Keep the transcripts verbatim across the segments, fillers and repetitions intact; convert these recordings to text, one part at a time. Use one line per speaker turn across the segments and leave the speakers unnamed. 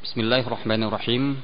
Bismillahirrahmanirrahim.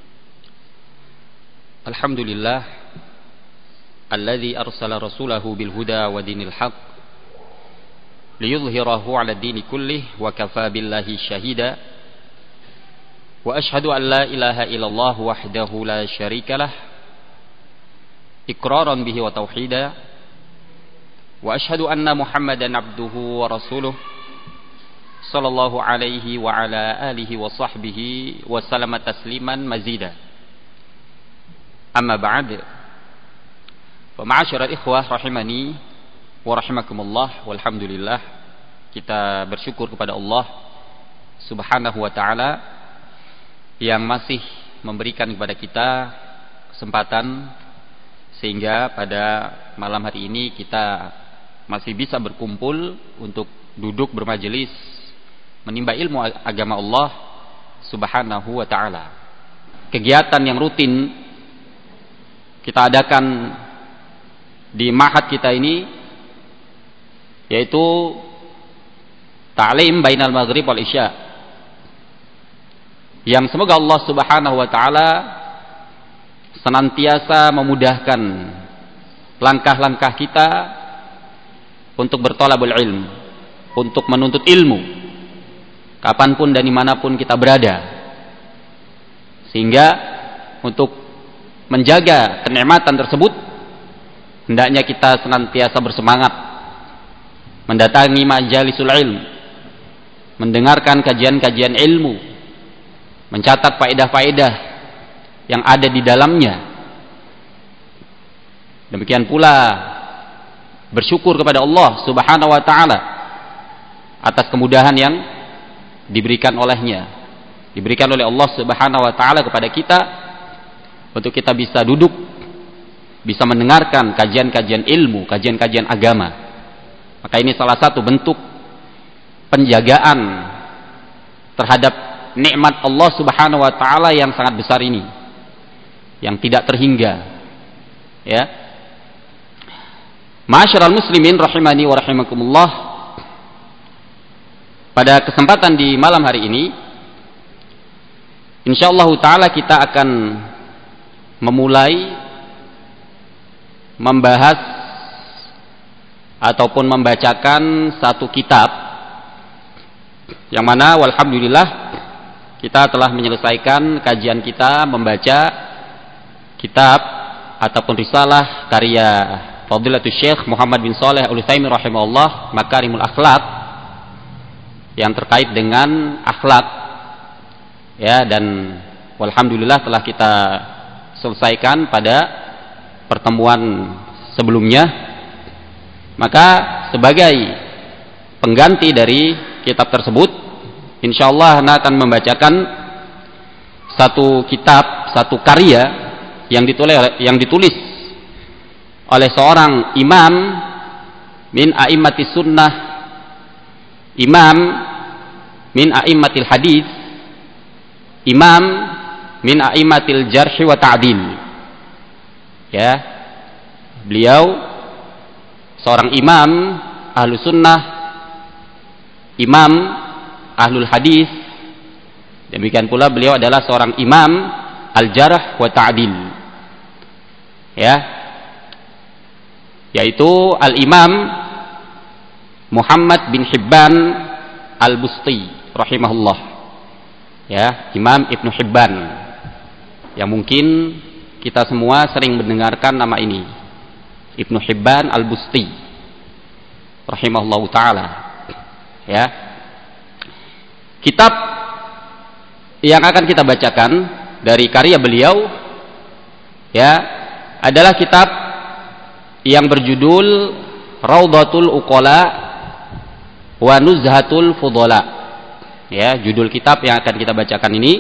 Alhamdulillah alladzi arsala rasulahu bil huda wa dinil haq liyudhhirahu 'ala ad-dini kullih wa kafaa billahi shahida. Wa asyhadu an la ilaha illallah wahdahu la syarikalah iqraran bihi wa tauhida. Wa asyhadu anna Muhammadan abduhu wa rasuluh sallallahu alaihi wa ala alihi wa sahbihi wa salama tasliman mazida. Amma ba'd. Fa ma'asyiral ikhwah rahimani wa rahimakumullah, walhamdulillah, kita bersyukur kepada Allah Subhanahu wa taala yang masih memberikan kepada kita kesempatan sehingga pada malam hari ini kita masih bisa berkumpul untuk duduk bermajelis menimba ilmu agama Allah Subhanahu wa taala. Kegiatan yang rutin kita adakan di ma'had kita ini yaitu ta'lim bainal maghrib wal isya, yang semoga Allah Subhanahu wa taala senantiasa memudahkan langkah-langkah kita untuk berthalabul ilm, untuk menuntut ilmu kapanpun dan dimanapun kita berada, sehingga untuk menjaga kenikmatan tersebut hendaknya kita senantiasa bersemangat mendatangi majalisul ilm, mendengarkan kajian-kajian ilmu, mencatat faedah-faedah yang ada di dalamnya. Demikian pula bersyukur kepada Allah Subhanahu wa taala atas kemudahan yang diberikan olehnya, diberikan oleh Allah Subhanahu wa taala kepada kita untuk kita bisa duduk, bisa mendengarkan kajian-kajian ilmu, kajian-kajian agama. Maka ini salah satu bentuk penjagaan terhadap nikmat Allah Subhanahu wa taala yang sangat besar ini, yang tidak terhingga. Ya. Ma'asyiral muslimin rahimani wa rahimakumullah. Pada kesempatan di malam hari ini insyaallah taala kita akan memulai membahas ataupun membacakan satu kitab yang mana walhamdulillah kita telah menyelesaikan kajian kita membaca kitab ataupun risalah karya Fadilatul Syekh Muhammad bin Shalih Al-Utsaimin rahimahullah, Makarimul Akhlaq, yang terkait dengan akhlak, ya, dan walhamdulillah telah kita selesaikan pada pertemuan sebelumnya. Maka sebagai pengganti dari kitab tersebut insyaallah Anda akan membacakan satu kitab, satu karya yang ditulis yang ditulis oleh seorang imam min a'immatis sunnah, imam min a'immatil hadis, imam min a'immatil jarh wa ta'dil. Ya, beliau seorang imam ahlu sunnah, imam ahlul hadis, demikian pula beliau adalah seorang imam al-jarh wa ta'dil, ya, yaitu al-imam Muhammad bin Hibban al-Busti rahimahullah, ya, Imam Ibnu Hibban, yang mungkin kita semua sering mendengarkan nama ini, Ibnu Hibban al-Busti rahimahullah taala. Ya, kitab yang akan kita bacakan dari karya beliau, ya, adalah kitab yang berjudul Raudhatul Uqala wa Nuzhatul Fudhala. Ya, judul kitab yang akan kita bacakan ini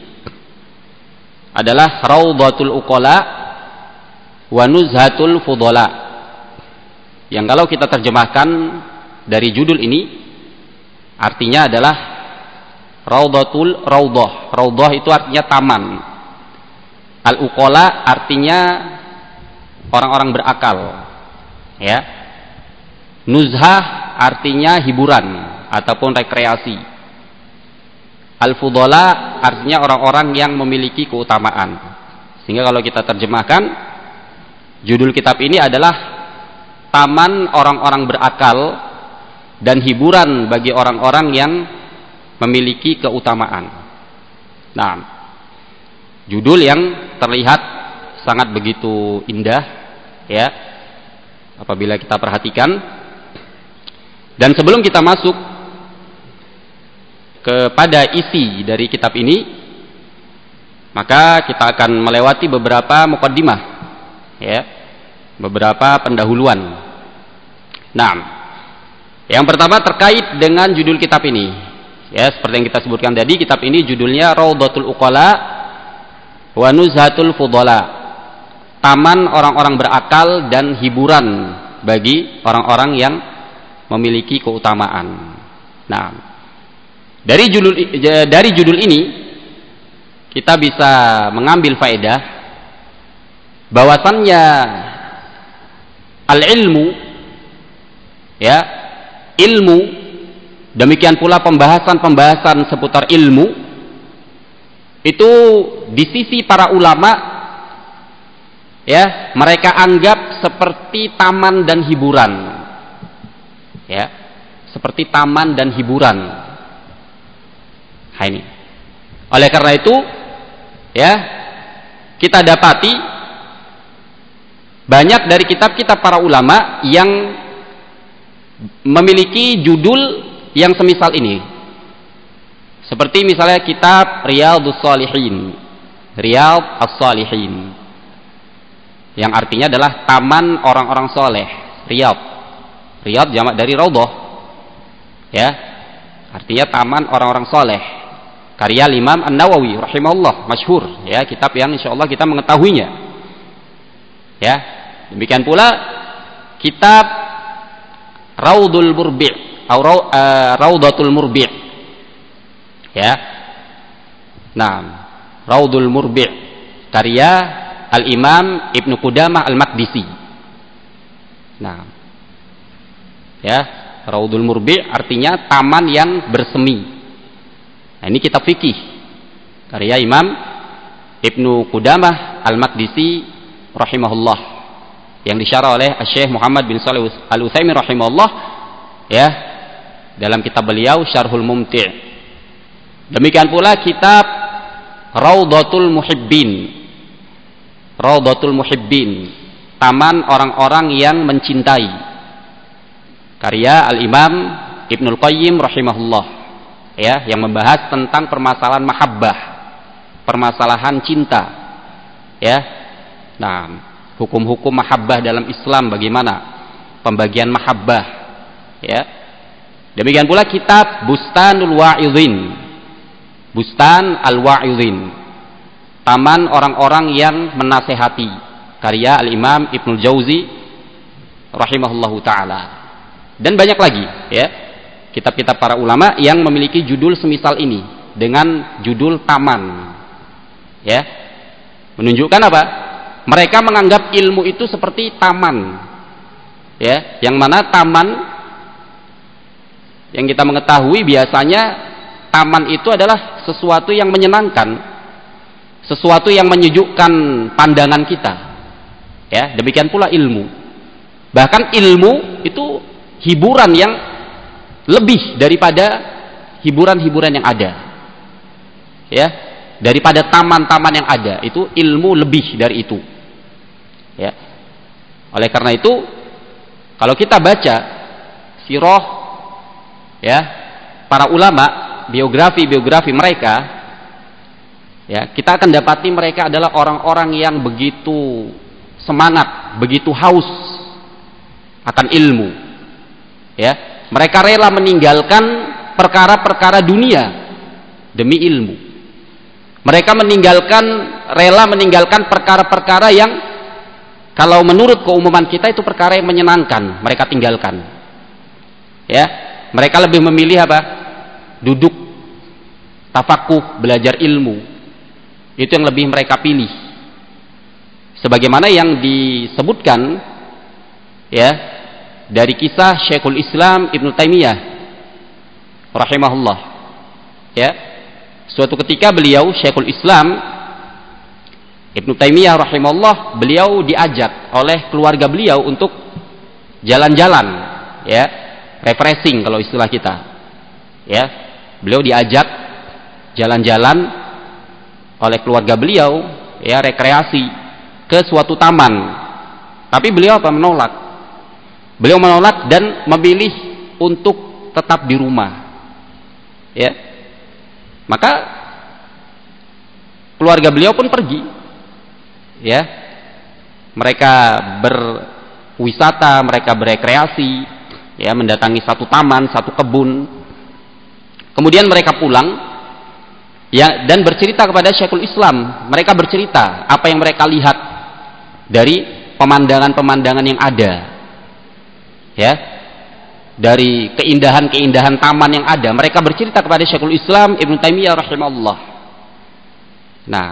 adalah Raudhatul Uqala wa Nuzhatul Fudhala, yang kalau kita terjemahkan dari judul ini artinya adalah Raudhatul Raudhah. Raudhah itu artinya taman. Al-Uqala artinya orang-orang berakal, ya. Nuzhah artinya hiburan ataupun rekreasi. Al-Fudala artinya orang-orang yang memiliki keutamaan. Sehingga kalau kita terjemahkan, judul kitab ini adalah Taman Orang-orang Berakal dan Hiburan bagi orang-orang yang memiliki keutamaan. Nah, judul yang terlihat sangat begitu indah, ya, apabila kita perhatikan. Dan sebelum kita masuk kepada isi dari kitab ini, maka kita akan melewati beberapa muqaddimah, ya, beberapa pendahuluan. Nah, yang pertama terkait dengan judul kitab ini, ya, seperti yang kita sebutkan tadi, kitab ini judulnya Raudhatul Uqala wa Nuzhatul Fudala, taman orang-orang berakal dan hiburan bagi orang-orang yang memiliki keutamaan. Nah, Dari judul dari judul ini kita bisa mengambil faedah bahwasannya al-ilmu, ya, ilmu, demikian pula pembahasan-pembahasan seputar ilmu itu di sisi para ulama, ya, mereka anggap seperti taman dan hiburan, ya, seperti taman dan hiburan. Nah, ini. Oleh karena itu, ya, kita dapati banyak dari kitab-kitab para ulama yang memiliki judul yang semisal ini. Seperti misalnya kitab Riyadhus Shalihin, Riyadh as-Shalihin, yang artinya adalah taman orang-orang soleh. Riyadh, Riyadh jamak dari Raudhah, ya, artinya taman orang-orang soleh. Karya Imam An-Nawawi rahimahullah, masyhur, ya, kitab yang insyaallah kita mengetahuinya. Ya, demikian pula kitab Raudhul Murbi' atau uh, Raudhatul Murbi'. Ya. Nah, Raudhul Murbi' karya Al-Imam Ibnu Qudamah Al-Maqdisi. Nah, ya, Raudhul Murbi' artinya taman yang bersemi. Nah, ini kitab fikih karya Imam Ibnu Qudamah Al-Maqdisi rahimahullah yang disyarah oleh Syekh Muhammad bin Shalih Al-Utsaimin rahimahullah, ya, dalam kitab beliau Syarhul Mumti'. Demikian pula kitab Raudhatul Muhibbin, Raudhatul Muhibbin, taman orang-orang yang mencintai, karya Al-Imam Ibnul Qayyim rahimahullah, ya, yang membahas tentang permasalahan mahabbah, permasalahan cinta, ya. Nah, hukum-hukum mahabbah dalam Islam, bagaimana pembagian mahabbah, ya. Demikian pula kitab Bustanul Wa'idhin, Bustan Al-Wa'idhin, taman orang-orang yang menasehati, karya Al-Imam Ibnul Jauzi rahimahullahu taala. Dan banyak lagi, ya, kitab-kitab para ulama yang memiliki judul semisal ini dengan judul taman, ya, menunjukkan apa? Mereka menganggap ilmu itu seperti taman, ya, yang mana taman yang kita mengetahui biasanya taman itu adalah sesuatu yang menyenangkan, sesuatu yang menyejukkan pandangan kita, ya. Demikian pula ilmu, bahkan ilmu itu hiburan yang lebih daripada hiburan-hiburan yang ada, ya, daripada taman-taman yang ada, itu ilmu lebih dari itu, ya. Oleh karena itu, kalau kita baca sirah, ya, para ulama, biografi-biografi mereka, ya, kita akan dapati mereka adalah orang-orang yang begitu semangat, begitu haus akan ilmu, ya. Mereka rela meninggalkan perkara-perkara dunia demi ilmu. Mereka meninggalkan, rela meninggalkan perkara-perkara yang kalau menurut keumuman kita itu perkara yang menyenangkan, mereka tinggalkan. Ya, mereka lebih memilih apa? Duduk, tafakuh, belajar ilmu. Itu yang lebih mereka pilih. Sebagaimana yang disebutkan, ya, dari kisah Syekhul Islam Ibnu Taimiyah rahimahullah, ya, Suatu ketika beliau Syekhul Islam Ibnu Taimiyah rahimahullah, beliau diajak oleh keluarga beliau untuk jalan-jalan, ya, refreshing kalau istilah kita. Ya, beliau diajak jalan-jalan oleh keluarga beliau, ya, rekreasi ke suatu taman. Tapi beliau apa? Menolak. Beliau menolak dan memilih untuk tetap di rumah. Ya. Maka keluarga beliau pun pergi. Ya, mereka berwisata, mereka berekreasi, ya, mendatangi satu taman, satu kebun. Kemudian mereka pulang, ya, dan bercerita kepada Syekhul Islam. Mereka bercerita apa yang mereka lihat dari pemandangan-pemandangan yang ada, ya, dari keindahan-keindahan taman yang ada. Mereka bercerita kepada Syekhul Islam Ibnu Taimiyah rahimahullah. Nah,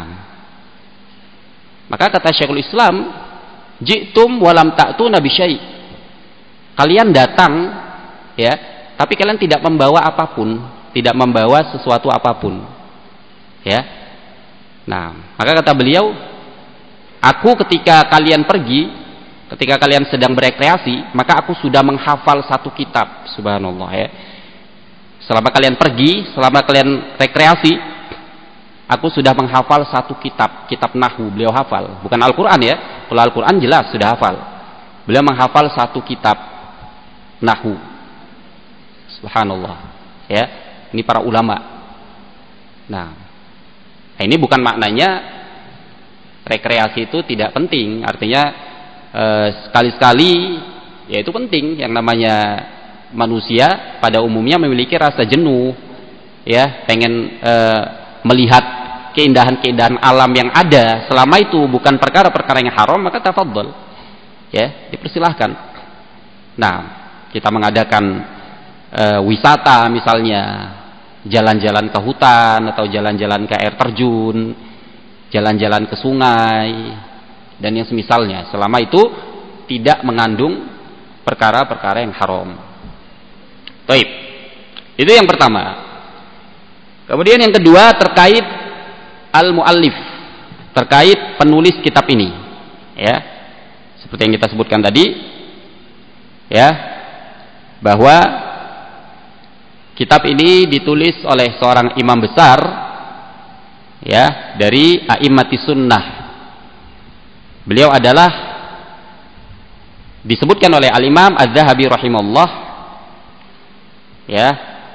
maka kata Syekhul Islam, ji'tum walam ta'tuna bisyai'. Kalian datang, ya, tapi kalian tidak membawa apapun, tidak membawa sesuatu apapun. Ya. Nah, maka kata beliau, aku ketika kalian pergi, ketika kalian sedang berekreasi, maka aku sudah menghafal satu kitab, subhanallah, ya. Selama kalian pergi, selama kalian rekreasi, aku sudah menghafal satu kitab, kitab Nahwu. Beliau hafal, bukan Al-Quran, ya. Kalau Al-Quran jelas sudah hafal. Beliau menghafal satu kitab Nahwu. Subhanallah, ya. Ini para ulama. Nah, ini bukan maknanya rekreasi itu tidak penting. Artinya eh, sekali-sekali, ya itu penting. Yang namanya manusia pada umumnya memiliki rasa jenuh, ya, pengen eh, melihat keindahan-keindahan alam yang ada. Selama itu bukan perkara-perkara yang haram, maka tafadhol, ya, dipersilahkan. Nah, kita mengadakan e, wisata misalnya, jalan-jalan ke hutan atau jalan-jalan ke air terjun, jalan-jalan ke sungai dan yang semisalnya, selama itu tidak mengandung perkara-perkara yang haram. Baik. Itu yang pertama. Kemudian yang kedua terkait al-muallif, terkait penulis kitab ini, ya, seperti yang kita sebutkan tadi, ya, bahwa kitab ini ditulis oleh seorang imam besar, ya, dari a'immati sunnah. Beliau adalah disebutkan oleh al-imam Az-Zahabi rahimahullah, ya.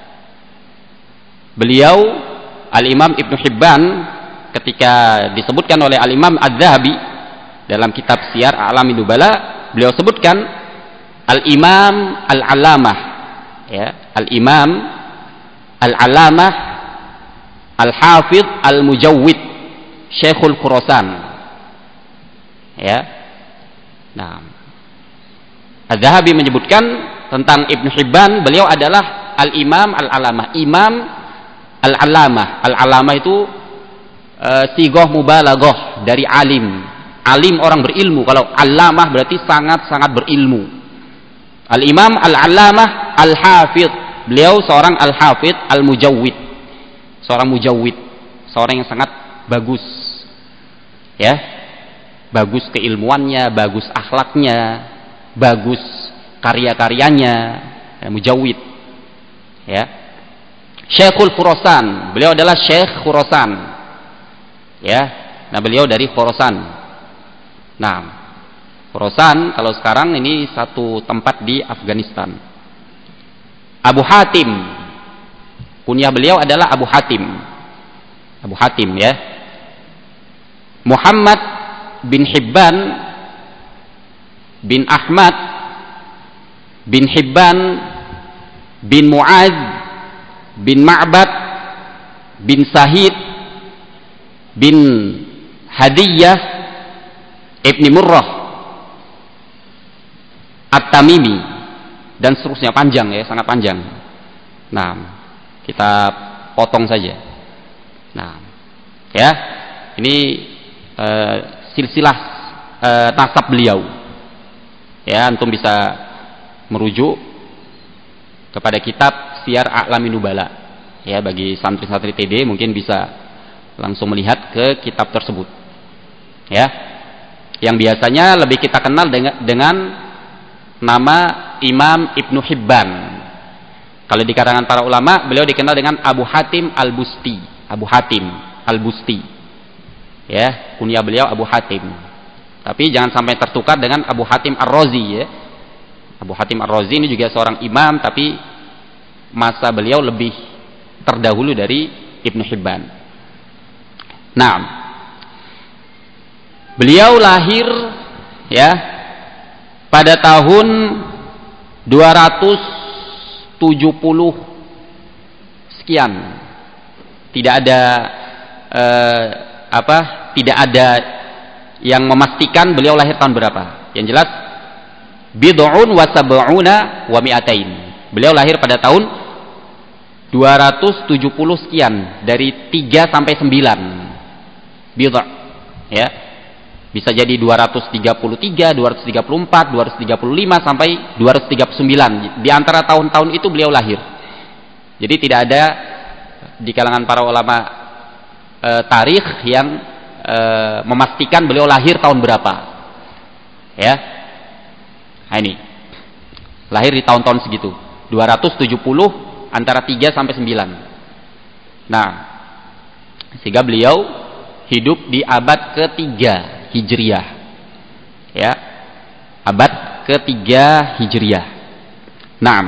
Beliau Al-Imam Ibnu Hibban ketika disebutkan oleh Al-Imam Az-Zahabi dalam kitab Siyar A'lamin Nubala, beliau sebutkan Al-Imam Al-Alamah, ya, Al-Imam Al-Alamah Al-Hafidh Al-Mujawwid Syekhul Khurasan, ya. Nah, Az-Zahabi menyebutkan tentang Ibnu Hibban, beliau adalah Al-Imam Al-Alamah, Imam Al-Alamah. Al-Alamah itu e, sigoh mubalaghah dari alim. Alim orang berilmu. Kalau Alamah berarti sangat-sangat berilmu. Al-Imam Al-Alamah Al-Hafidh. Beliau seorang Al-Hafidh Al-Mujawwid. Seorang mujawwid, seorang yang sangat bagus. Ya. Bagus keilmuannya, bagus akhlaknya, bagus karya-karyanya, ya, mujawwid. Ya. Syekhul Khurasan, beliau adalah Syekh Khurasan, ya. Nah, beliau dari Khurasan. Nah, Khurasan kalau sekarang ini satu tempat di Afghanistan. Abu Hatim, kunyah beliau adalah Abu Hatim, Abu Hatim, ya. Muhammad bin Hibban bin Ahmad bin Hibban bin Mu'adz bin Ma'bad bin Sahid bin Hadiyah Ibni Murrah At-Tamimi dan seterusnya, panjang, ya, sangat panjang. Nah, kita potong saja. Nah, ya, ini uh, silsilah uh, nasab beliau, ya. Antum bisa merujuk kepada kitab Siyar A'lamin Nubala, ya, bagi santri-santri T D mungkin bisa langsung melihat ke kitab tersebut. Ya. Yang biasanya lebih kita kenal dengan, dengan nama Imam Ibnu Hibban. Kalau di kalangan para ulama, beliau dikenal dengan Abu Hatim Al-Busti. Abu Hatim Al-Busti. Ya, kunyah beliau Abu Hatim. Tapi jangan sampai tertukar dengan Abu Hatim Ar-Razi, ya. Abu Hatim Ar-Razi ini juga seorang imam, tapi masa beliau lebih terdahulu dari Ibnu Hibban. Nah, beliau lahir, ya, pada tahun dua ratus tujuh puluh sekian. Tidak ada eh, apa? Tidak ada yang memastikan beliau lahir tahun berapa. Yang jelas bid'un wa sab'una wa mi'atain. Beliau lahir pada tahun dua ratus tujuh puluh sekian, dari tiga sampai sembilan. Bid'ah, ya. Bisa jadi dua ratus tiga puluh tiga, dua ratus tiga puluh empat, dua ratus tiga puluh lima sampai dua ratus tiga puluh sembilan. Di antara tahun-tahun itu beliau lahir. Jadi tidak ada di kalangan para ulama e, tarikh yang e, memastikan beliau lahir tahun berapa. Ya. Nah, ini. Lahir di tahun-tahun segitu. dua ratus tujuh puluh antara tiga sampai sembilan. Nah, sehingga beliau hidup di abad ketiga Hijriyah, ya, abad ketiga Hijriyah. Nah,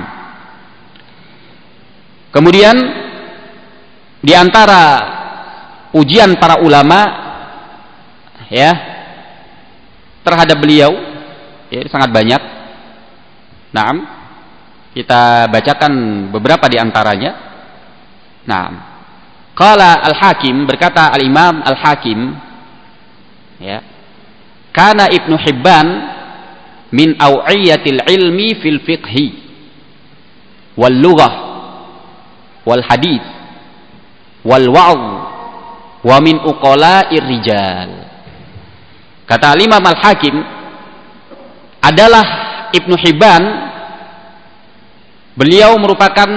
kemudian di antara ujian para ulama, ya, terhadap beliau, ya, sangat banyak. Nah, kita bacakan beberapa di antaranya. Nah, qala Al-Hakim, berkata Al-Imam Al-Hakim, ya, kana Ibnu Hibban min aw'iyatil ilmi fil fiqhi wal lughah wal hadith wal wa'z wa min uqala'ir rijal. Kata Imam Al-Hakim, adalah Ibnu Hibban, beliau merupakan,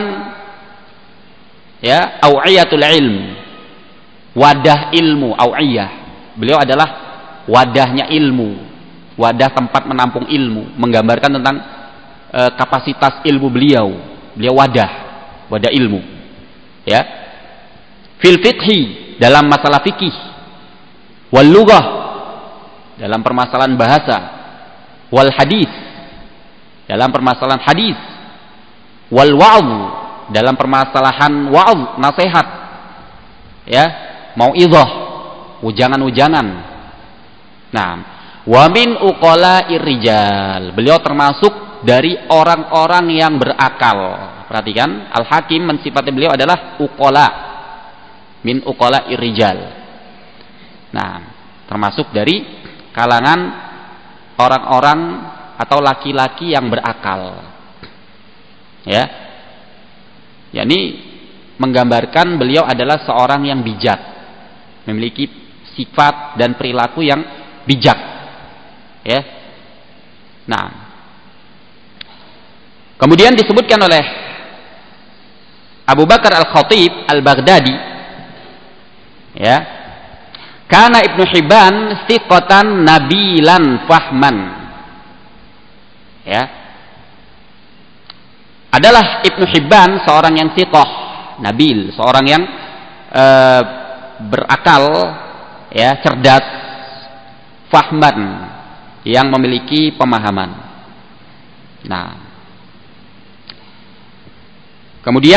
ya, aw'iyatul ilm, wadah ilmu. Aw'iyah, beliau adalah wadahnya ilmu, wadah tempat menampung ilmu, menggambarkan tentang e, kapasitas ilmu beliau. Beliau wadah, wadah ilmu, ya. Fil fiqhi, dalam masalah fikih, wal lughah, dalam permasalahan bahasa, wal hadis, dalam permasalahan hadis, wal wa'z, dalam permasalahan wa'z, nasihat, ya, mau'izah, ujangan-ujangan. Nah, wa min uqala'ir rijal, beliau termasuk dari orang-orang yang berakal. Perhatikan, Al-Hakim mensifati beliau adalah uqala, min uqala'ir rijal. Nah, termasuk dari kalangan orang-orang atau laki-laki yang berakal. Ya. yakni menggambarkan beliau adalah seorang yang bijak, memiliki sifat dan perilaku yang bijak, ya. Nah, kemudian disebutkan oleh Abu Bakar Al-Khatib Al-Baghdadi, ya, kana Ibnu Hibban thiqatan nabilan fahman, ya, adalah Ibnu Hibban seorang yang thiqah, nabil, seorang yang e, berakal, ya, cerdas, fahman, yang memiliki pemahaman. Nah, kemudian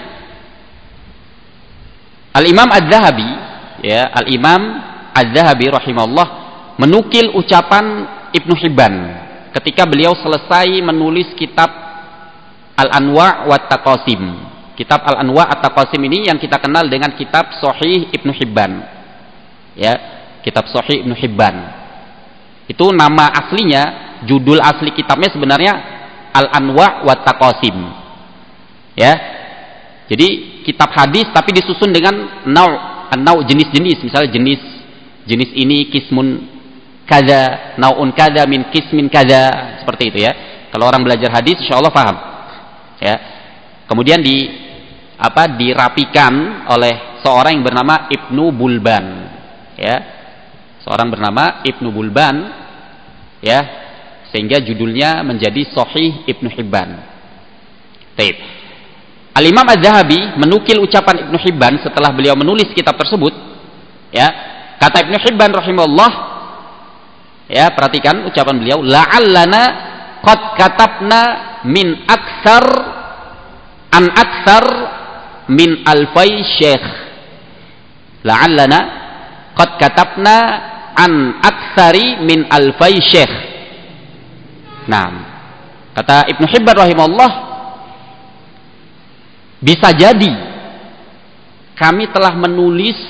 Al-Imam Az-Zahabi, ya, Al-Imam Az-Zahabi rahimahullah menukil ucapan Ibnu Hibban ketika beliau selesai menulis kitab Al-Anwa' wa Taqasim. Kitab Al-Anwa' At-Taqasim ini yang kita kenal dengan kitab Sahih Ibnu Hibban, ya, kitab Sahih Ibnu Hibban. Itu nama aslinya, judul asli kitabnya sebenarnya Al-Anwa' wa Taqasim, ya. Jadi kitab hadis tapi disusun dengan nau', nau' jenis-jenis, misalnya jenis jenis ini kismun kaza, nau'un kaza min kismin kaza, seperti itu, ya. Kalau orang belajar hadis insyaallah paham, ya. Kemudian di apa dirapikan oleh seorang yang bernama Ibnu Bulban, ya, seorang bernama Ibnu Bulban, ya, sehingga judulnya menjadi Sahih Ibnu Hibban. Baik. Al-Imam Az-Zahabi menukil ucapan Ibnu Hibban setelah beliau menulis kitab tersebut, ya. Kata Ibnu Hibban rahimahullah, ya, perhatikan ucapan beliau, la'allana qad katabna min aktsar an aktsar min alfai syekh. La'allana qad katabna an aktsari min alfai syekh. Nah, kata Ibnu Hibban rahimahullah, bisa jadi kami telah menulis,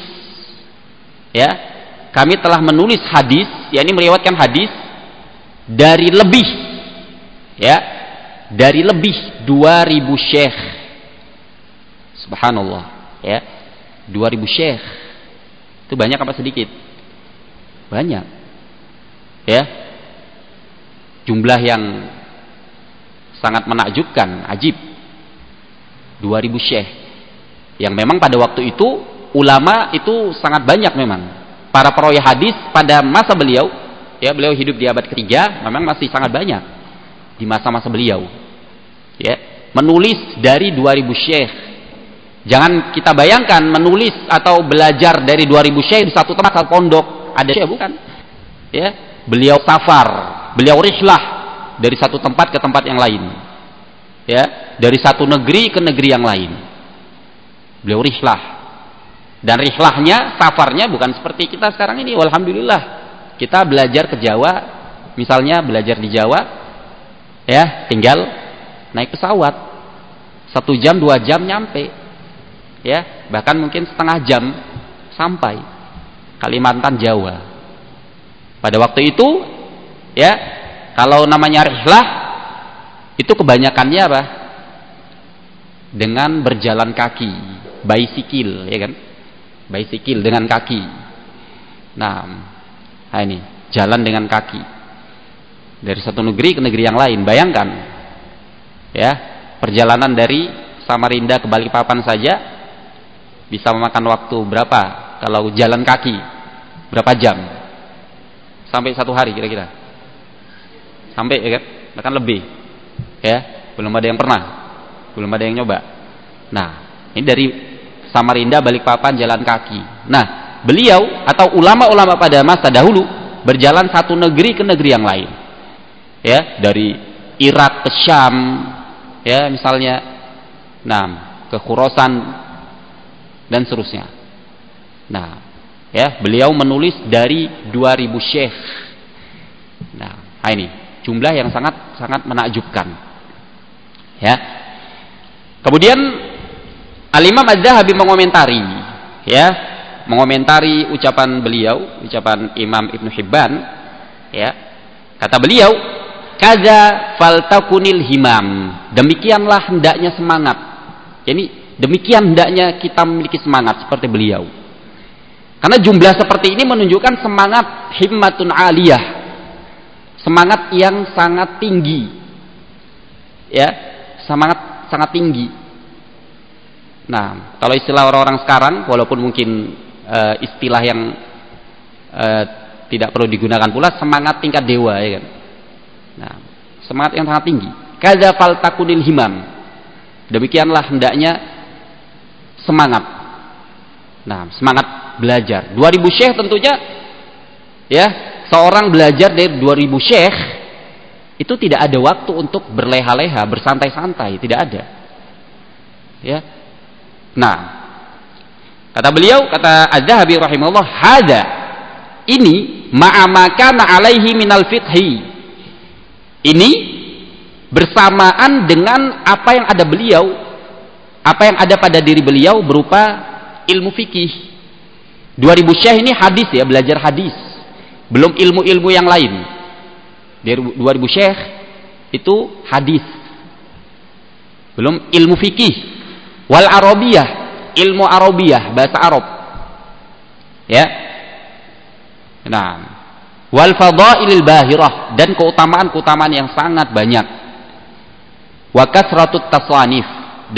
ya, kami telah menulis hadis, yakni meriwayatkan hadis dari lebih, ya, dari lebih dua ribu syekh. Subhanallah, ya, dua ribu syekh. Itu banyak apa sedikit? Banyak, ya, jumlah yang sangat menakjubkan, ajib. Dua ribu syekh yang memang pada waktu itu ulama itu sangat banyak memang. Para perawi hadis pada masa beliau, ya, beliau hidup di abad ketiga, memang masih sangat banyak di masa-masa beliau, ya, menulis dari dua ribu syekh. Jangan kita bayangkan menulis atau belajar dari dua ribu syekh di satu tempat, satu pondok, ada syekh, bukan, ya. Beliau safar, beliau rihlah dari satu tempat ke tempat yang lain, ya, dari satu negeri ke negeri yang lain. Beliau rihlah, dan rihlahnya, safarnya bukan seperti kita sekarang ini. Alhamdulillah, kita belajar ke Jawa, misalnya belajar di Jawa, ya, tinggal naik pesawat, satu jam dua jam nyampe, ya, bahkan mungkin setengah jam sampai Kalimantan, Jawa. Pada waktu itu, ya, kalau namanya rihlah itu kebanyakannya apa? Dengan berjalan kaki, bicycle, ya kan? Bicycle dengan kaki. Nah, nah ini jalan dengan kaki dari satu negeri ke negeri yang lain. Bayangkan, ya, perjalanan dari Samarinda ke Balikpapan saja bisa memakan waktu berapa kalau jalan kaki? Berapa jam? Sampai satu hari kira-kira. Sampai, ya kan? Bahkan lebih. Ya, belum ada yang pernah. Belum ada yang nyoba. Nah, ini dari Samarinda Balikpapan jalan kaki. Nah, beliau atau ulama-ulama pada masa dahulu berjalan satu negeri ke negeri yang lain. Ya, dari Irak ke Syam, ya, misalnya, nah, ke Khurasan dan seterusnya. Nah, ya, beliau menulis dari dua ribu syekh. Nah, ini jumlah yang sangat sangat menakjubkan. Ya. Kemudian Al-Imam Az-Zahabi mengomentari, ya, mengomentari ucapan beliau, ucapan Imam Ibnu Hibban, ya. Kata beliau, "Kaza faltakunil himam." Demikianlah hendaknya semangat. Jadi demikian hendaknya kita memiliki semangat seperti beliau. Karena jumlah seperti ini menunjukkan semangat himmatun aliyah, semangat yang sangat tinggi, ya, semangat sangat tinggi. Nah, kalau istilah orang-orang sekarang, walaupun mungkin uh, istilah yang uh, tidak perlu digunakan pula, semangat tingkat dewa, ya kan? Nah, semangat yang sangat tinggi. Kaza faltakunil himam. Demikianlah hendaknya semangat. Nah, semangat belajar. dua ribu syekh tentunya, ya, seorang belajar dari dua ribu syekh itu tidak ada waktu untuk berleha-leha, bersantai-santai, tidak ada. Ya. Nah, kata beliau, kata Az-Zahabi rahimahullah, hada, ini ma'amakana alaihi minal fiqhi. Ini bersamaan dengan apa yang ada beliau, apa yang ada pada diri beliau berupa ilmu fikih. dua ribu syekh ini hadis, ya, belajar hadis. Belum ilmu-ilmu yang lain. Dari dua ribu syekh itu hadis. Belum ilmu fikih. Wal arabiyah, ilmu arabiyah, bahasa Arab. Ya. Nah, wal fadailil bahirah, dan keutamaan-keutamaan yang sangat banyak. Wa kasratut tasanif, dan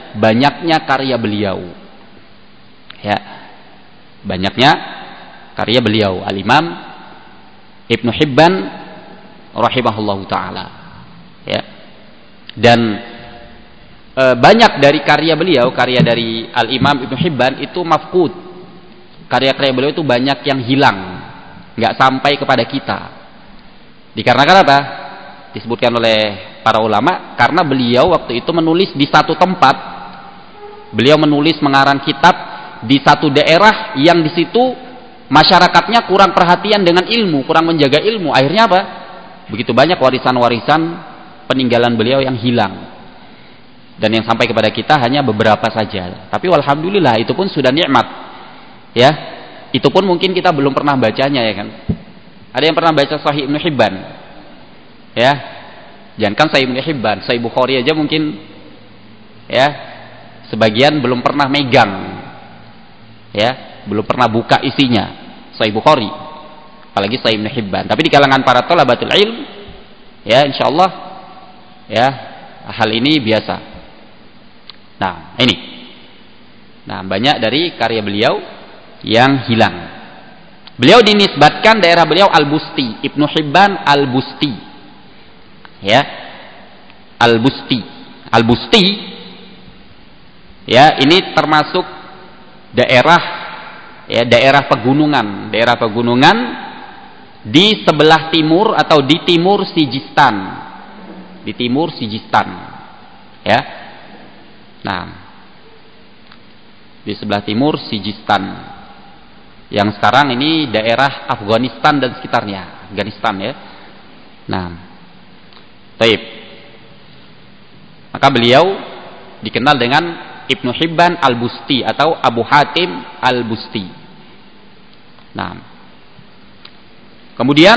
banyaknya karya beliau. Ya. Banyaknya karya beliau Al-Imam Ibnu Hibban rahimahullahu taala. Ya. Dan e, banyak dari karya beliau, karya dari Al-Imam Ibnu Hibban itu mafqud. Karya-karya beliau itu banyak yang hilang, nggak sampai kepada kita. Dikarenakan apa? Disebutkan oleh para ulama, karena beliau waktu itu menulis di satu tempat. Beliau menulis mengarang kitab di satu daerah yang di situ masyarakatnya kurang perhatian dengan ilmu, kurang menjaga ilmu. Akhirnya apa? Begitu banyak warisan-warisan peninggalan beliau yang hilang. Dan yang sampai kepada kita hanya beberapa saja. Tapi alhamdulillah itu pun sudah nikmat. Ya, itu pun mungkin kita belum pernah bacanya, ya kan? Ada yang pernah baca Sahih Ibnu Hibban? Ya, jangan kan Sahih Ibnu Hibban, Sahih Bukhari aja mungkin, ya, sebagian belum pernah megang, ya, belum pernah buka isinya Sahih Bukhari, apalagi Sahih Ibnu Hibban. Tapi di kalangan para thalabatul ilm, ya, insyaallah, ya, hal ini biasa. Nah, ini, nah banyak dari karya beliau yang hilang. Beliau dinisbatkan daerah beliau Al-Busti, Ibnu Hibban Al-Busti. Ya. Al-Busti. Al-Busti ya, ini termasuk daerah ya, daerah pegunungan, daerah pegunungan di sebelah timur atau di timur Sijistan. Di timur Sijistan. Ya. Nah, di sebelah timur Sijistan. Yang sekarang ini daerah Afghanistan dan sekitarnya, Afghanistan, ya. Nah, baik. Maka beliau dikenal dengan Ibnu Hibban Al-Busti atau Abu Hatim Al-Busti. Nah, kemudian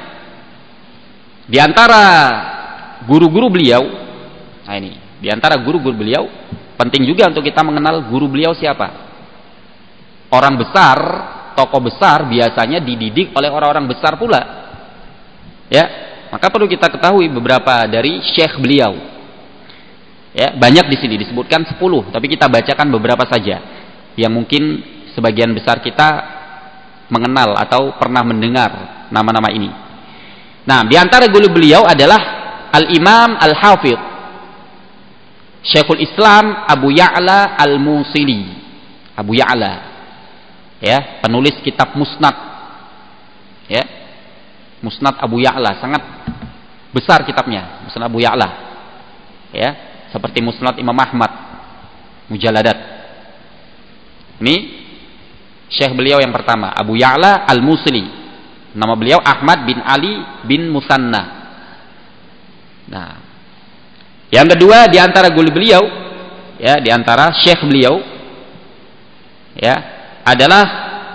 di antara guru-guru beliau, nah ini, di antara guru-guru beliau penting juga untuk kita mengenal guru beliau siapa. Orang besar, tokoh besar biasanya dididik oleh orang-orang besar pula. Ya, maka perlu kita ketahui beberapa dari syekh beliau. Ya, banyak di sini disebutkan sepuluh, tapi kita bacakan beberapa saja yang mungkin sebagian besar kita mengenal atau pernah mendengar nama-nama ini. Nah, di antara guru beliau adalah Al-Imam Al-Hafidh Syekhul Islam Abu Ya'la Al-Musili. Abu Ya'la, ya, penulis kitab Musnad, ya, Musnad Abu Ya'la, sangat besar kitabnya, Musnad Abu Ya'la, ya, seperti Musnad Imam Ahmad, mujaladat. Ini syekh beliau yang pertama, Abu Ya'la Al-Musili. Nama beliau Ahmad bin Ali bin Musanna. Nah, yang kedua di antara guru beliau, ya, di antara syekh beliau, ya, adalah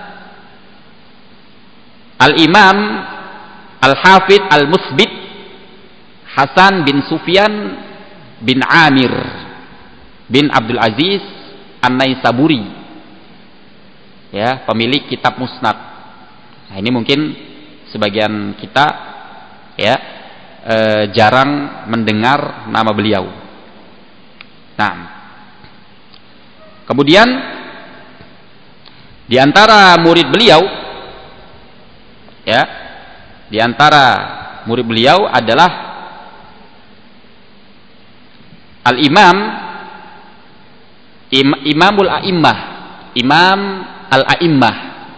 Al-Imam Al-Hafidh Al-Musbit Hasan bin Sufyan bin Amir bin Abdul Aziz An-Naisaburi, ya, pemilik kitab Musnad. Nah, ini mungkin sebagian kita, ya, e, jarang mendengar nama beliau. Nah, kemudian di antara murid beliau, ya, di antara murid beliau adalah Al-Imam Im, Imamul A'immah, Imam Al-A'immah.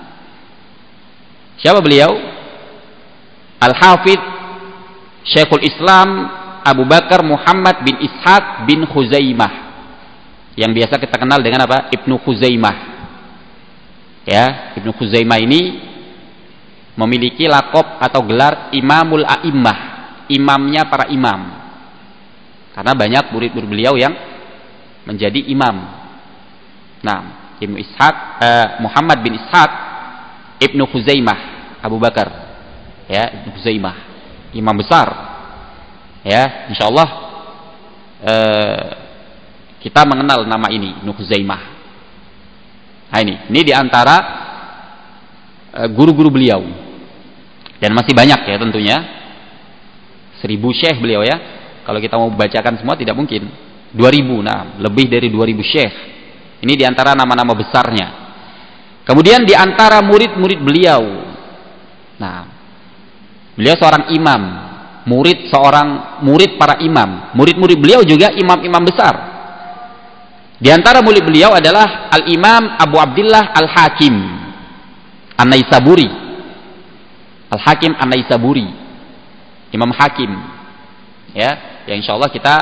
Siapa beliau? Al-Hafidh Syekhul Islam Abu Bakar Muhammad bin Ishaq bin Khuzaimah, yang biasa kita kenal dengan apa? Ibnu Khuzaimah. Ya, Ibnu Khuzaimah ini memiliki lakop atau gelar Imamul A'immah, imamnya para imam, karena banyak murid-murid beliau yang menjadi imam. Nah, Ibnu Ishaq, eh, Muhammad bin Ishaq Ibnu Khuzaimah Abu Bakar, ya, Ibnu Khuzaimah, imam besar, ya, insyaallah eh, kita mengenal nama ini, Ibnu Khuzaimah. Nah, ini, ini diantara eh, guru-guru beliau, dan masih banyak, ya, tentunya seribu syekh beliau, ya. Kalau kita mau bacakan semua tidak mungkin, dua ribu, nah, lebih dari dua ribu syekh. Ini diantara nama-nama besarnya. Kemudian diantara murid-murid beliau, nah, beliau seorang imam, murid seorang murid para imam. Murid-murid beliau juga imam-imam besar. Di antara murid beliau adalah Al-Imam Abu Abdillah Al-Hakim An-Naisaburi. Al-Hakim An-Naisaburi, Imam Hakim. Ya, yang insyaallah kita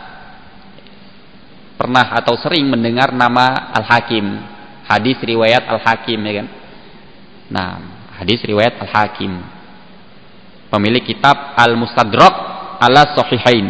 pernah atau sering mendengar nama Al-Hakim, hadis riwayat Al-Hakim, ya kan? Nah, hadis riwayat Al-Hakim, pemilik kitab Al-Mustadrak ala Sahihain.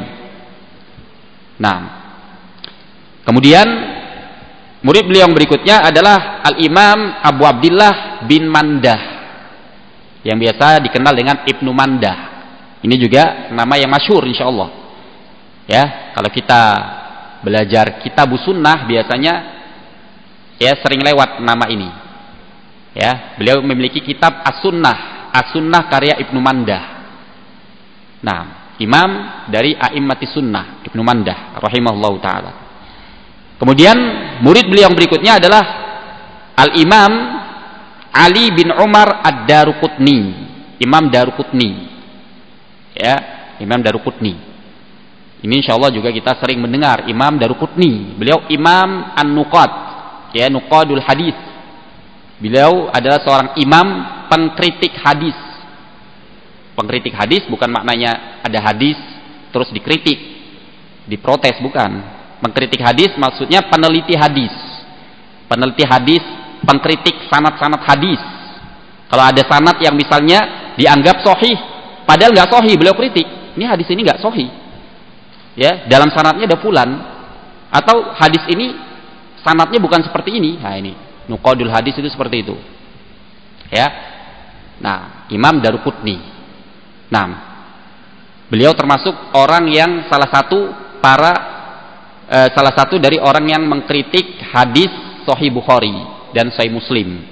Nah, kemudian murid beliau yang berikutnya adalah Al-Imam Abu Abdillah bin Mandah, yang biasa dikenal dengan Ibnu Mandah. Ini juga nama yang masyhur insyaallah. Ya, kalau kita belajar Kitabus Sunnah biasanya ya sering lewat nama ini. Ya, beliau memiliki kitab As-Sunnah, As-Sunnah karya Ibnu Mandah. Nah, imam dari A'immati Sunnah, Ibnu Mandah rahimahullahu taala. Kemudian murid beliau yang berikutnya adalah Al-Imam Ali bin Umar Ad-Daruqutni, Imam Daruqutni. Ya, Imam Daruqutni. Ini insyaallah juga kita sering mendengar Imam Daruqutni. Beliau Imam An-Nuqad, ya, Nuqadul Hadis. Beliau adalah seorang imam pengkritik hadis. Pengkritik hadis bukan maknanya ada hadis terus dikritik, diprotes, bukan. Mengkritik hadis maksudnya peneliti hadis. Peneliti hadis, pengkritik sanad-sanad hadis. Kalau ada sanad yang misalnya dianggap sahih padahal nggak sahih, beliau kritik. Ini hadis ini nggak sahih. Ya, dalam sanadnya ada fulan, atau hadis ini sanadnya bukan seperti ini. Nah, ini nuqadul hadis itu seperti itu. Ya. Nah, Imam Daruqutni. Nah, beliau termasuk orang yang salah satu para eh, salah satu dari orang yang mengkritik hadis Sahih Bukhari dan Sahih Muslim.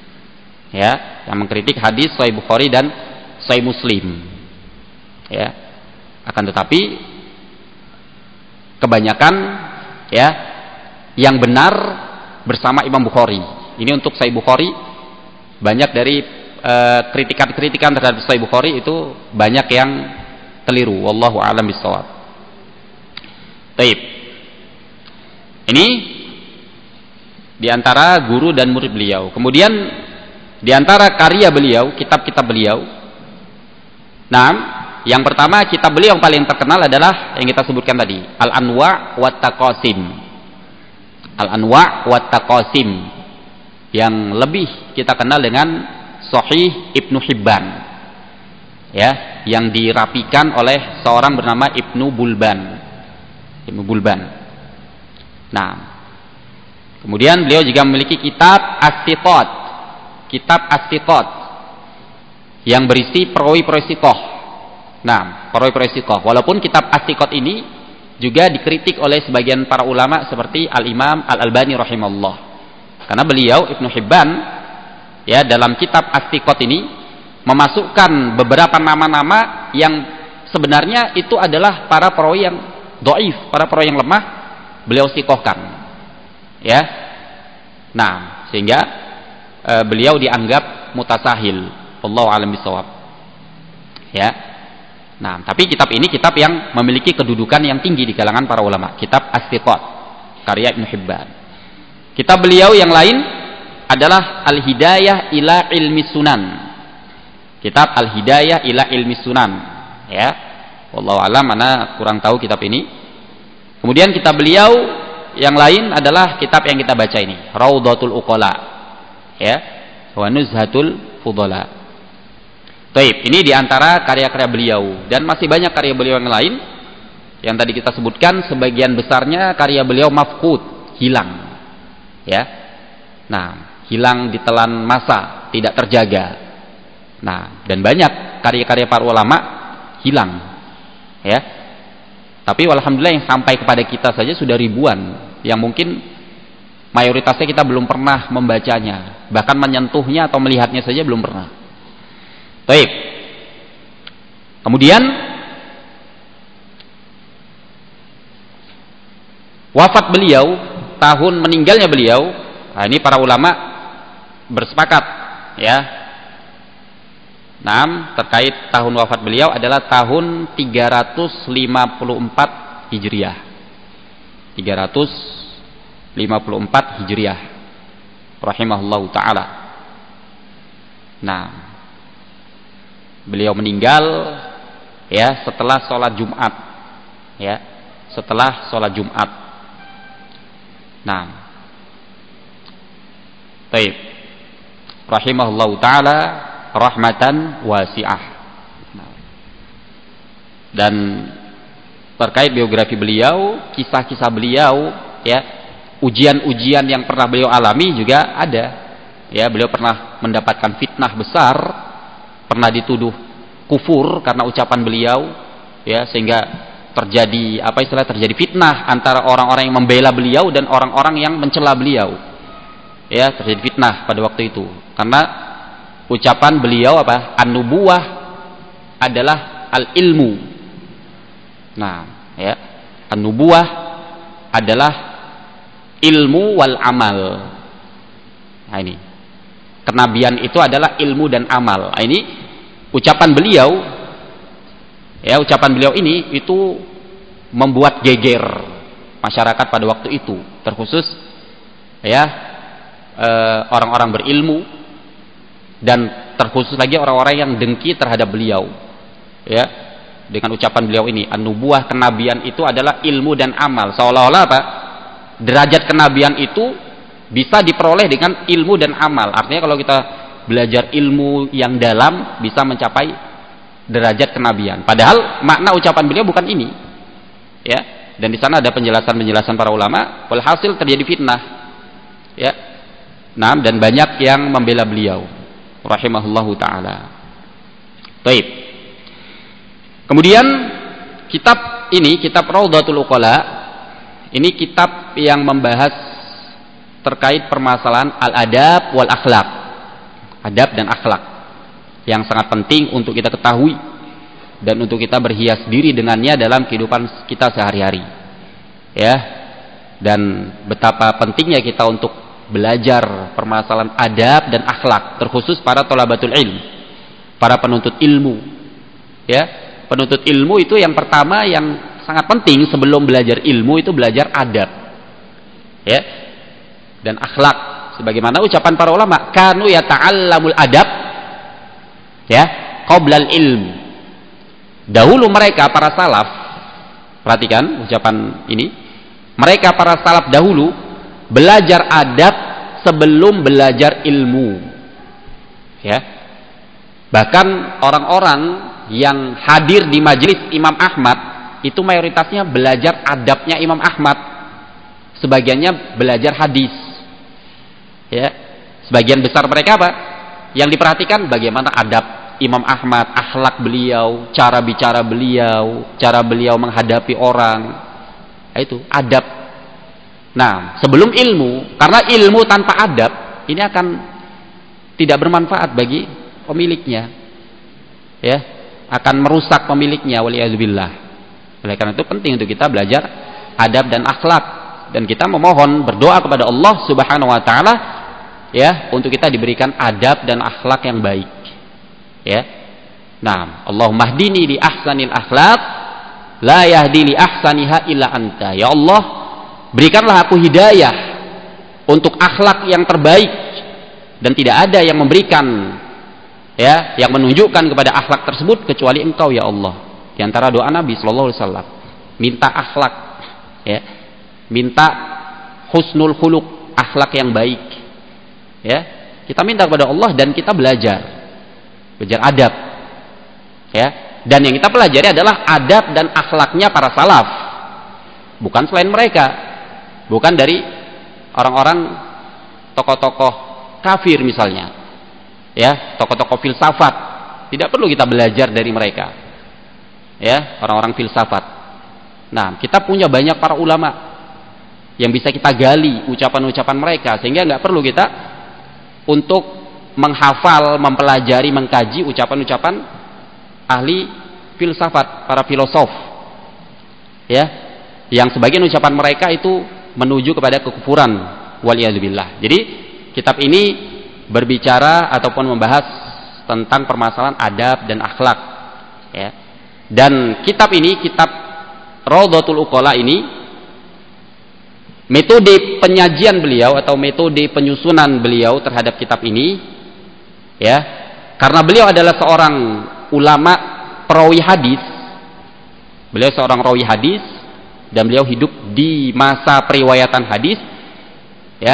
Ya, yang mengkritik hadis Sahih Bukhari dan Sahih Muslim. Ya. Akan tetapi kebanyakan ya yang benar bersama Imam Bukhari. Ini untuk Sahih Bukhari, banyak dari uh, kritikan-kritikan terhadap Sahih Bukhari itu banyak yang keliru. Wallahu a'lam bishawab. Baik. Ini diantara guru dan murid beliau. Kemudian diantara karya beliau, kitab-kitab beliau. Nah, yang pertama kitab beliau yang paling terkenal adalah yang kita sebutkan tadi, Al-Anwa' wa Taqasim. Al-Anwa' wa Taqasim, yang lebih kita kenal dengan Sahih Ibnu Hibban. Ya, yang dirapikan oleh seorang bernama Ibnu Bulban. Ibnu Bulban. Nah, kemudian beliau juga memiliki kitab As-Siqat. Kitab As-Siqat yang berisi perawi-perawi siqah. Nah, perawi-perawi siqah. Walaupun kitab As-Siqat ini juga dikritik oleh sebagian para ulama seperti Al-Imam Al-Albani rahimahullah. Karena beliau Ibnu Hibban ya dalam kitab As-Siqat ini memasukkan beberapa nama-nama yang sebenarnya itu adalah para perawi yang dhaif, para perawi yang lemah, beliau siqahkan. Ya. Nah, sehingga e, beliau dianggap mutasahil. Wallahu a'lam bishawab. Ya. Nah, tapi kitab ini kitab yang memiliki kedudukan yang tinggi di kalangan para ulama. Kitab As-Siqat karya Ibnu Hibban. Kitab beliau yang lain adalah Al-Hidayah ila Ilmi Sunan. Kitab Al-Hidayah ila Ilmi Sunan. Ya. Wallahu a'lam, mana kurang tahu kitab ini. Kemudian kitab beliau yang lain adalah kitab yang kita baca ini, Raudhatul Uqala. Ya. Wa Nuzhatul Fudala. Taib, ini diantara karya-karya beliau, dan masih banyak karya beliau yang lain yang tadi kita sebutkan. Sebagian besarnya karya beliau mafqud, hilang, ya. Nah, hilang ditelan masa, tidak terjaga. Nah, dan banyak karya-karya para ulama hilang, ya. Tapi alhamdulillah yang sampai kepada kita saja sudah ribuan, yang mungkin mayoritasnya kita belum pernah membacanya, bahkan menyentuhnya atau melihatnya saja belum pernah. Baik. Kemudian wafat beliau, tahun meninggalnya beliau, nah ini para ulama bersepakat ya. Nah, terkait tahun wafat beliau adalah tahun tiga ratus lima puluh empat Hijriah. tiga ratus lima puluh empat Hijriah. Rahimahullahu taala. Nah, beliau meninggal ya setelah sholat Jumat. Ya, setelah sholat Jumat. Nah, baik. Rahimahullahu taala rahmatan wasi'ah. Dan terkait biografi beliau, kisah-kisah beliau, ya, ujian-ujian yang pernah beliau alami juga ada. Ya, beliau pernah mendapatkan fitnah besar, pernah dituduh kufur karena ucapan beliau, ya, sehingga terjadi apa istilah terjadi fitnah antara orang-orang yang membela beliau dan orang-orang yang mencela beliau. Ya, terjadi fitnah pada waktu itu karena ucapan beliau apa? An-nubuwah adalah al-ilmu. Nah, ya. An-nubuwah adalah ilmu wal amal. Nah, ini. Kenabian itu adalah ilmu dan amal. Nah, ini ucapan beliau, ya, ucapan beliau ini itu membuat geger masyarakat pada waktu itu, terkhusus ya eh, orang-orang berilmu dan terkhusus lagi orang-orang yang dengki terhadap beliau, ya, dengan ucapan beliau ini, an-nubuwah, kenabian itu adalah ilmu dan amal, seolah-olah apa, derajat kenabian itu bisa diperoleh dengan ilmu dan amal. Artinya kalau kita belajar ilmu yang dalam bisa mencapai derajat kenabian, padahal makna ucapan beliau bukan ini, ya. Dan di sana ada penjelasan-penjelasan para ulama, walhasil terjadi fitnah, ya. Nah, dan banyak yang membela beliau rahimahullahu taala. Baik. Kemudian kitab ini, kitab Raudhatul Uqala, ini kitab yang membahas terkait permasalahan al-adab wal akhlak. Adab dan akhlak yang sangat penting untuk kita ketahui dan untuk kita berhias diri dengannya dalam kehidupan kita sehari-hari. Ya. Dan betapa pentingnya kita untuk belajar permasalahan adab dan akhlak, terkhusus para thalabatul ilm, para penuntut ilmu. Ya, penuntut ilmu itu yang pertama yang sangat penting sebelum belajar ilmu itu belajar adab. Ya. Dan akhlak, sebagaimana ucapan para ulama, kanu yata'allamul adab ya qoblal ilm. Dahulu mereka para salaf, perhatikan ucapan ini, mereka para salaf dahulu belajar adab sebelum belajar ilmu. Ya. Bahkan orang-orang yang hadir di majelis Imam Ahmad itu mayoritasnya belajar adabnya Imam Ahmad. Sebagiannya belajar hadis. Ya. Sebagian besar mereka apa? Yang diperhatikan bagaimana adab Imam Ahmad, akhlak beliau, cara bicara beliau, cara beliau menghadapi orang. Nah, itu adab. Nah, sebelum ilmu, karena ilmu tanpa adab ini akan tidak bermanfaat bagi pemiliknya, ya, akan merusak pemiliknya. Waliyadzubillah. Oleh karena itu penting untuk kita belajar adab dan akhlak, dan kita memohon berdoa kepada Allah Subhanahu Wa Taala, ya, untuk kita diberikan adab dan akhlak yang baik, ya. Nah, Allahumma hdini li ahsanil akhlaq, la yahdi li ahsaniha illa anta. Ya Allah, berikanlah aku hidayah untuk akhlak yang terbaik, dan tidak ada yang memberikan, ya, yang menunjukkan kepada akhlak tersebut kecuali Engkau ya Allah. Di antara doa Nabi sallallahu alaihi wasallam, minta akhlak, ya, minta husnul khuluq, akhlak yang baik, ya. Kita minta kepada Allah dan kita belajar belajar adab, ya. Dan yang kita pelajari adalah adab dan akhlaknya para salaf, bukan selain mereka. Bukan dari orang-orang tokoh-tokoh kafir misalnya, ya, tokoh-tokoh filsafat. Tidak perlu kita belajar dari mereka, ya, orang-orang filsafat. Nah, kita punya banyak para ulama yang bisa kita gali ucapan-ucapan mereka, sehingga nggak perlu kita untuk menghafal, mempelajari, mengkaji ucapan-ucapan ahli filsafat, para filosof, ya. yang sebagian ucapan mereka itu menuju kepada kekufuran, waliyadzubillah. Jadi kitab ini berbicara ataupun membahas tentang permasalahan adab dan akhlak, ya. Dan kitab ini, kitab Raudhatul Uqala ini, metode penyajian beliau atau metode penyusunan beliau terhadap kitab ini, ya, karena beliau adalah seorang ulama perawi hadis, beliau seorang rawi hadis dan beliau hidup di masa periwayatan hadis, ya.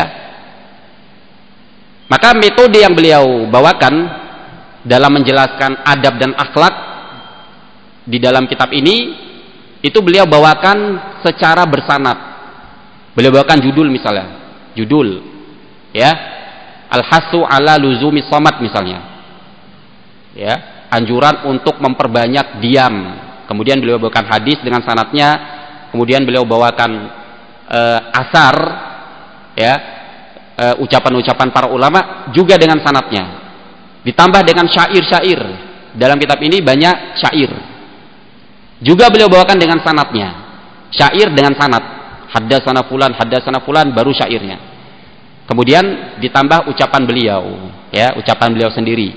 Maka metode yang beliau bawakan dalam menjelaskan adab dan akhlak di dalam kitab ini, itu beliau bawakan secara bersanad. Beliau bawakan judul misalnya, judul, ya, Al-Hasu ala Luzumi Shamat misalnya, ya, anjuran untuk memperbanyak diam. Kemudian beliau bawakan hadis dengan sanadnya. Kemudian beliau bawakan uh, asar, ya, uh, ucapan-ucapan para ulama juga dengan sanadnya. Ditambah dengan syair-syair. Dalam kitab ini banyak syair. Juga beliau bawakan dengan sanadnya. Syair dengan sanad. Haddatsana fulan, haddatsana fulan, baru syairnya. Kemudian ditambah ucapan beliau, ya, ucapan beliau sendiri,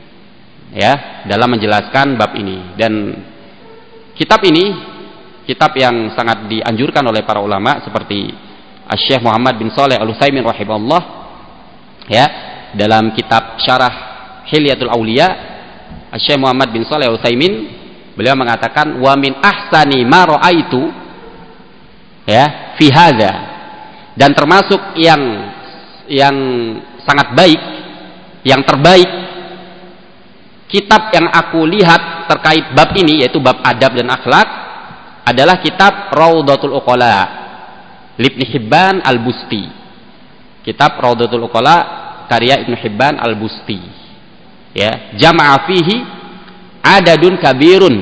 ya, dalam menjelaskan bab ini. Dan kitab ini kitab yang sangat dianjurkan oleh para ulama seperti Asy-Syaikh Muhammad bin Shalih Al-Utsaimin rahimahullah, ya, dalam kitab Syarah Hilyatul Auliya, Asy-Syaikh Muhammad bin Shalih Al-Utsaimin beliau mengatakan wa min ahsani ma raaitu, ya, fi hadza, dan termasuk yang yang sangat baik, yang terbaik kitab yang aku lihat terkait bab ini, yaitu bab adab dan akhlak, adalah kitab Raudhatul Uqala Ibnu Hibban Al-Busti. Kitab Raudhatul Uqala karya Ibnu Hibban Al-Busti, ya, jama'a fihi adadun kabirun,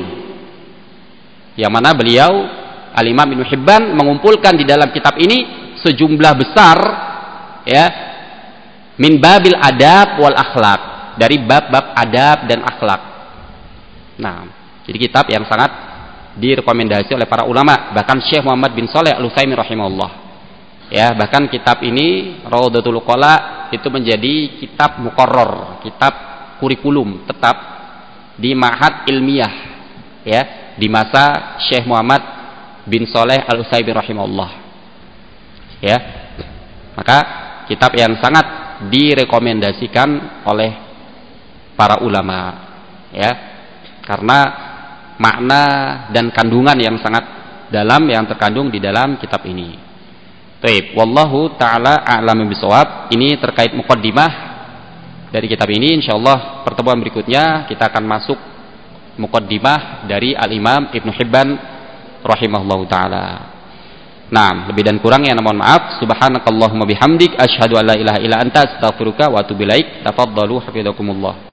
yang mana beliau Al-Imam Ibnu Hibban mengumpulkan di dalam kitab ini sejumlah besar, ya, min babil adab wal akhlak, dari bab-bab adab dan akhlak. Nah, jadi kitab yang sangat direkomendasi oleh para ulama, bahkan Syekh Muhammad bin Shalih Al-Utsaimin rahimahullah, ya, bahkan kitab ini Raudhatul Uqala itu menjadi kitab muqarrar, kitab kurikulum tetap di ma'had ilmiah, ya, di masa Syekh Muhammad bin Shalih Al-Utsaimin rahimahullah, ya. Maka kitab yang sangat direkomendasikan oleh para ulama, ya, karena makna dan kandungan yang sangat dalam yang terkandung di dalam kitab ini. Baik, wallahu taala a'lam bishawab. Ini terkait muqaddimah dari kitab ini. Insyaallah pertemuan berikutnya kita akan masuk muqaddimah dari Al-Imam Ibnu Hibban rahimahullahu taala. Nah, lebih dan kurangnya mohon maaf. Subhanakallahumma bihamdik asyhadu an la ilaha illa anta astaghfiruka wa atubu ilaik. Tafaddalu hafizakumullah.